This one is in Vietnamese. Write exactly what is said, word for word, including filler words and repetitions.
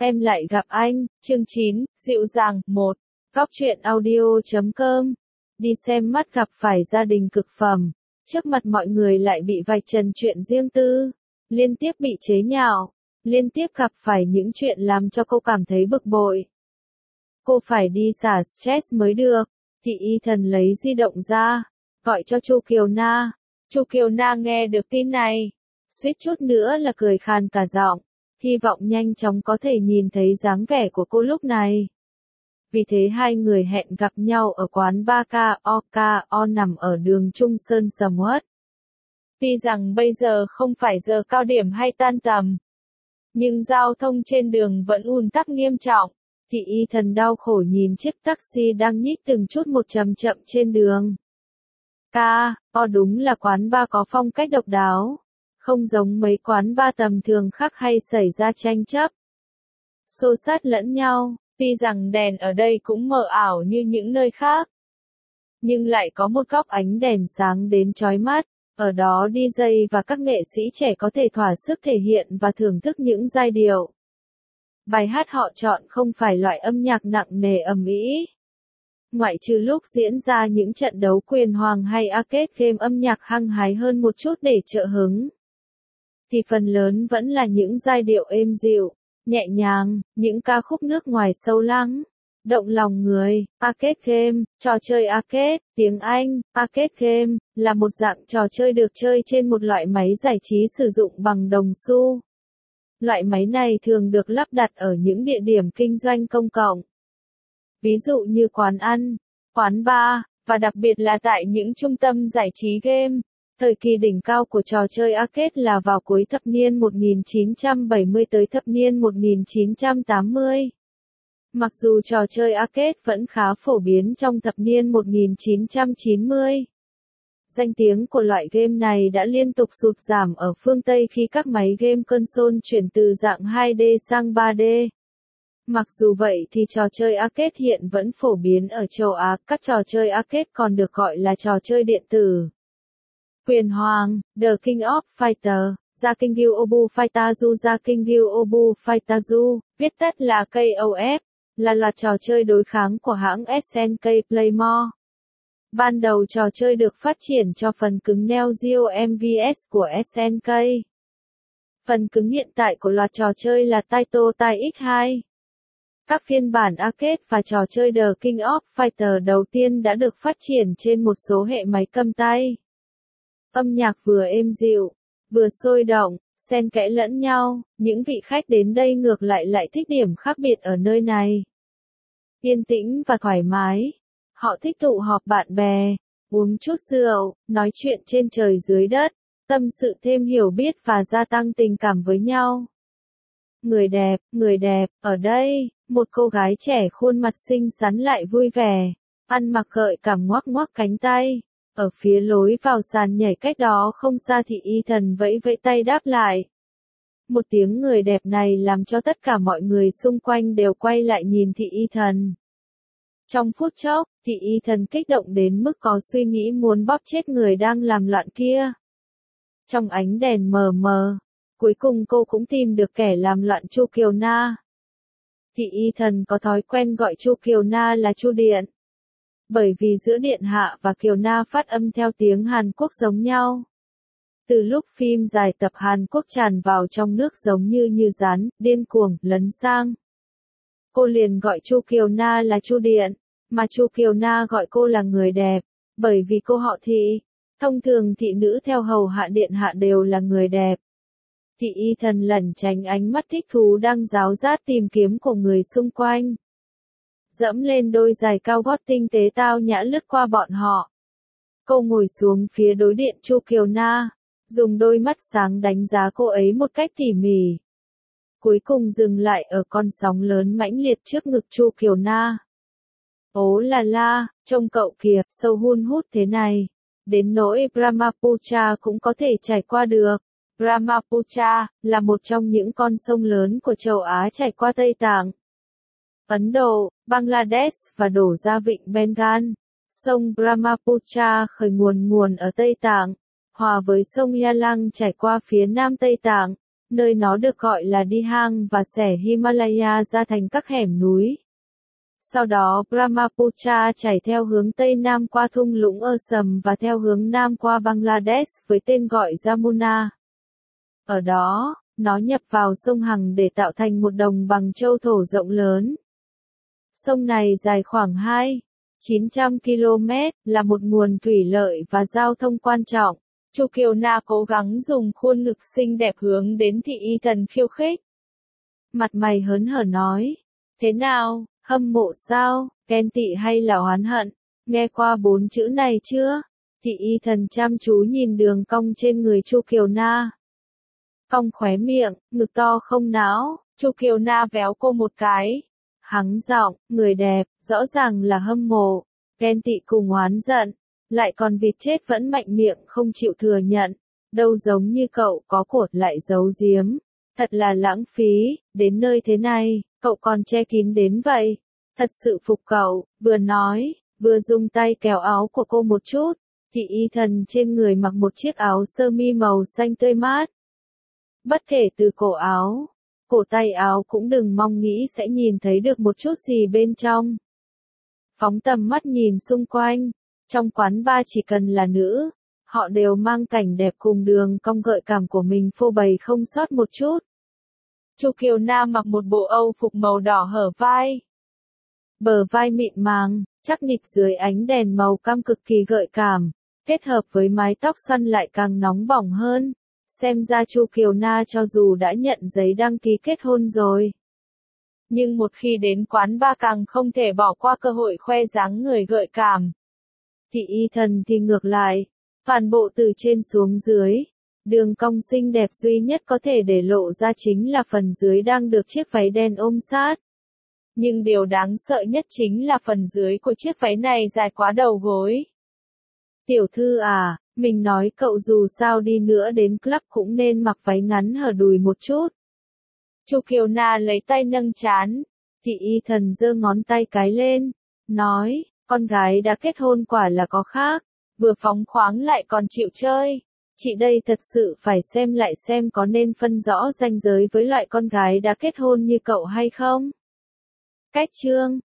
Em lại gặp anh, chương chín, dịu dàng, một. Góc truyện audio chấm com. Đi xem mắt gặp phải gia đình cực phẩm. Trước mặt mọi người lại bị vạch trần chuyện riêng tư. Liên tiếp bị chế nhạo. Liên tiếp gặp phải những chuyện làm cho cô cảm thấy bực bội. Cô phải đi xả stress mới được. Thì Ethan lấy di động ra. Gọi cho Chu Kiều Na. Chu Kiều Na nghe được tin này. Suýt chút nữa là cười khan cả giọng. Hy vọng nhanh chóng có thể nhìn thấy dáng vẻ của cô lúc này. Vì thế hai người hẹn gặp nhau ở quán ba K O K O nằm ở đường Trung Sơn sầm uất. Tuy rằng bây giờ không phải giờ cao điểm hay tan tầm, nhưng giao thông trên đường vẫn ùn tắc nghiêm trọng. Thì Ethan đau khổ nhìn chiếc taxi đang nhích từng chút một chậm chậm trên đường. K O đúng là quán bar có phong cách độc đáo. Không giống mấy quán bar tầm thường khác hay xảy ra tranh chấp, xô xát lẫn nhau, tuy rằng đèn ở đây cũng mờ ảo như những nơi khác. Nhưng lại có một góc ánh đèn sáng đến chói mắt, ở đó đi jay và các nghệ sĩ trẻ có thể thỏa sức thể hiện và thưởng thức những giai điệu. Bài hát họ chọn không phải loại âm nhạc nặng nề ầm ĩ. Ngoại trừ lúc diễn ra những trận đấu quyền hoàng hay arcade game âm nhạc hăng hái hơn một chút để trợ hứng, thì phần lớn vẫn là những giai điệu êm dịu, nhẹ nhàng, những ca khúc nước ngoài sâu lắng, động lòng người. Arcade game, trò chơi arcade, tiếng Anh, arcade game, là một dạng trò chơi được chơi trên một loại máy giải trí sử dụng bằng đồng xu. Loại máy này thường được lắp đặt ở những địa điểm kinh doanh công cộng. Ví dụ như quán ăn, quán bar, và đặc biệt là tại những trung tâm giải trí game. Thời kỳ đỉnh cao của trò chơi arcade là vào cuối thập niên một nghìn chín trăm bảy mươi tới thập niên một nghìn chín trăm tám mươi. Mặc dù trò chơi arcade vẫn khá phổ biến trong thập niên một nghìn chín trăm chín mươi. Danh tiếng của loại game này đã liên tục sụt giảm ở phương Tây khi các máy game console chuyển từ dạng hai D sang ba D. Mặc dù vậy thì trò chơi arcade hiện vẫn phổ biến ở châu Á, các trò chơi arcade còn được gọi là trò chơi điện tử. Quyền Hoàng, The King of Fighter, Gia Kinh Gyu Obu Fightaju Gia Kinh Gyu Obu Fightaju, viết tắt là K O F, là loạt trò chơi đối kháng của hãng S N K Playmore. Ban đầu trò chơi được phát triển cho phần cứng Neo Geo M V S của S N K. Phần cứng hiện tại của loạt trò chơi là Taito Tai X hai. Các phiên bản arcade và trò chơi The King of Fighter đầu tiên đã được phát triển trên một số hệ máy cầm tay. Âm nhạc vừa êm dịu, vừa sôi động, xen kẽ lẫn nhau, những vị khách đến đây ngược lại lại thích điểm khác biệt ở nơi này. Yên tĩnh và thoải mái. Họ thích tụ họp bạn bè, uống chút rượu, nói chuyện trên trời dưới đất, tâm sự thêm hiểu biết và gia tăng tình cảm với nhau. Người đẹp, người đẹp, ở đây, một cô gái trẻ khuôn mặt xinh xắn lại vui vẻ, ăn mặc gợi cảm ngoắc ngoắc cánh tay. Ở phía lối vào sàn nhảy cách đó không xa thì Ethan vẫy vẫy tay đáp lại. Một tiếng người đẹp này làm cho tất cả mọi người xung quanh đều quay lại nhìn thị Ethan. Trong phút chốc, thị Ethan kích động đến mức có suy nghĩ muốn bóp chết người đang làm loạn kia. Trong ánh đèn mờ mờ, cuối cùng cô cũng tìm được kẻ làm loạn Chu Kiều Na. Thị Ethan có thói quen gọi Chu Kiều Na là Chu Điện. Bởi vì giữa Điện Hạ và Kiều Na phát âm theo tiếng Hàn Quốc giống nhau. Từ lúc phim dài tập Hàn Quốc tràn vào trong nước giống như như rán, điên cuồng, lấn sang, cô liền gọi Chu Kiều Na là Chu Điện, mà Chu Kiều Na gọi cô là người đẹp, bởi vì cô họ Thị. Thông thường thị nữ theo hầu hạ Điện Hạ đều là người đẹp. Thị Ethan lẩn tránh ánh mắt thích thú đang ráo rát tìm kiếm của người xung quanh. Dẫm lên đôi giày cao gót tinh tế tao nhã lướt qua bọn họ. Cô ngồi xuống phía đối diện Chu Kiều Na, dùng đôi mắt sáng đánh giá cô ấy một cách tỉ mỉ. Cuối cùng dừng lại ở con sóng lớn mãnh liệt trước ngực Chu Kiều Na. Ố là la, trông cậu kìa, sâu hun hút thế này. Đến nỗi Brahmaputra cũng có thể trải qua được. Brahmaputra là một trong những con sông lớn của châu Á chảy qua Tây Tạng, Ấn Độ, Bangladesh và đổ ra vịnh Bengal. Sông Brahmaputra khởi nguồn nguồn ở Tây Tạng, hòa với sông Yalang chảy qua phía nam Tây Tạng, nơi nó được gọi là đi hang và xẻ Himalaya ra thành các hẻm núi. Sau đó Brahmaputra chảy theo hướng Tây Nam qua thung lũng Assam và theo hướng Nam qua Bangladesh với tên gọi Jamuna. Ở đó, nó nhập vào sông Hằng để tạo thành một đồng bằng châu thổ rộng lớn. Sông này dài khoảng hai nghìn chín trăm ki lô mét, là một nguồn thủy lợi và giao thông quan trọng. Chu Kiều Na cố gắng dùng khuôn ngực xinh đẹp hướng đến Thị Y Thần khiêu khích. Mặt mày hớn hở nói, thế nào, hâm mộ sao, ghen tị hay là oán hận, nghe qua bốn chữ này chưa? Thị Y Thần chăm chú nhìn đường cong trên người Chu Kiều Na. Cong khóe miệng, ngực to không não, Chu Kiều Na véo cô một cái. Hắng giọng, người đẹp, rõ ràng là hâm mộ, ghen tị cùng oán giận, lại còn vịt chết vẫn mạnh miệng không chịu thừa nhận, đâu giống như cậu có cột lại giấu giếm, thật là lãng phí, đến nơi thế này, cậu còn che kín đến vậy, thật sự phục cậu, vừa nói, vừa dùng tay kéo áo của cô một chút, Thị Y Thần trên người mặc một chiếc áo sơ mi màu xanh tươi mát. Bất kể từ cổ áo, cổ tay áo cũng đừng mong nghĩ sẽ nhìn thấy được một chút gì bên trong. Phóng tầm mắt nhìn xung quanh, trong quán bar chỉ cần là nữ, họ đều mang cảnh đẹp cùng đường cong gợi cảm của mình phô bày không sót một chút. Chu Kiều Na mặc một bộ âu phục màu đỏ hở vai. Bờ vai mịn màng, chắc nịch dưới ánh đèn màu cam cực kỳ gợi cảm, kết hợp với mái tóc xoăn lại càng nóng bỏng hơn. Xem ra Chu Kiều Na cho dù đã nhận giấy đăng ký kết hôn rồi, nhưng một khi đến quán bar càng không thể bỏ qua cơ hội khoe dáng người gợi cảm. Thị Y Thần thì ngược lại, toàn bộ từ trên xuống dưới, đường cong xinh đẹp duy nhất có thể để lộ ra chính là phần dưới đang được chiếc váy đen ôm sát. Nhưng điều đáng sợ nhất chính là phần dưới của chiếc váy này dài quá đầu gối. Tiểu thư à, mình nói cậu dù sao đi nữa đến club cũng nên mặc váy ngắn hở đùi một chút. Chu Kiều Na lấy tay nâng trán, Thị Y Thần giơ ngón tay cái lên, nói, con gái đã kết hôn quả là có khác, vừa phóng khoáng lại còn chịu chơi. Chị đây thật sự phải xem lại xem có nên phân rõ ranh giới với loại con gái đã kết hôn như cậu hay không. Cách chương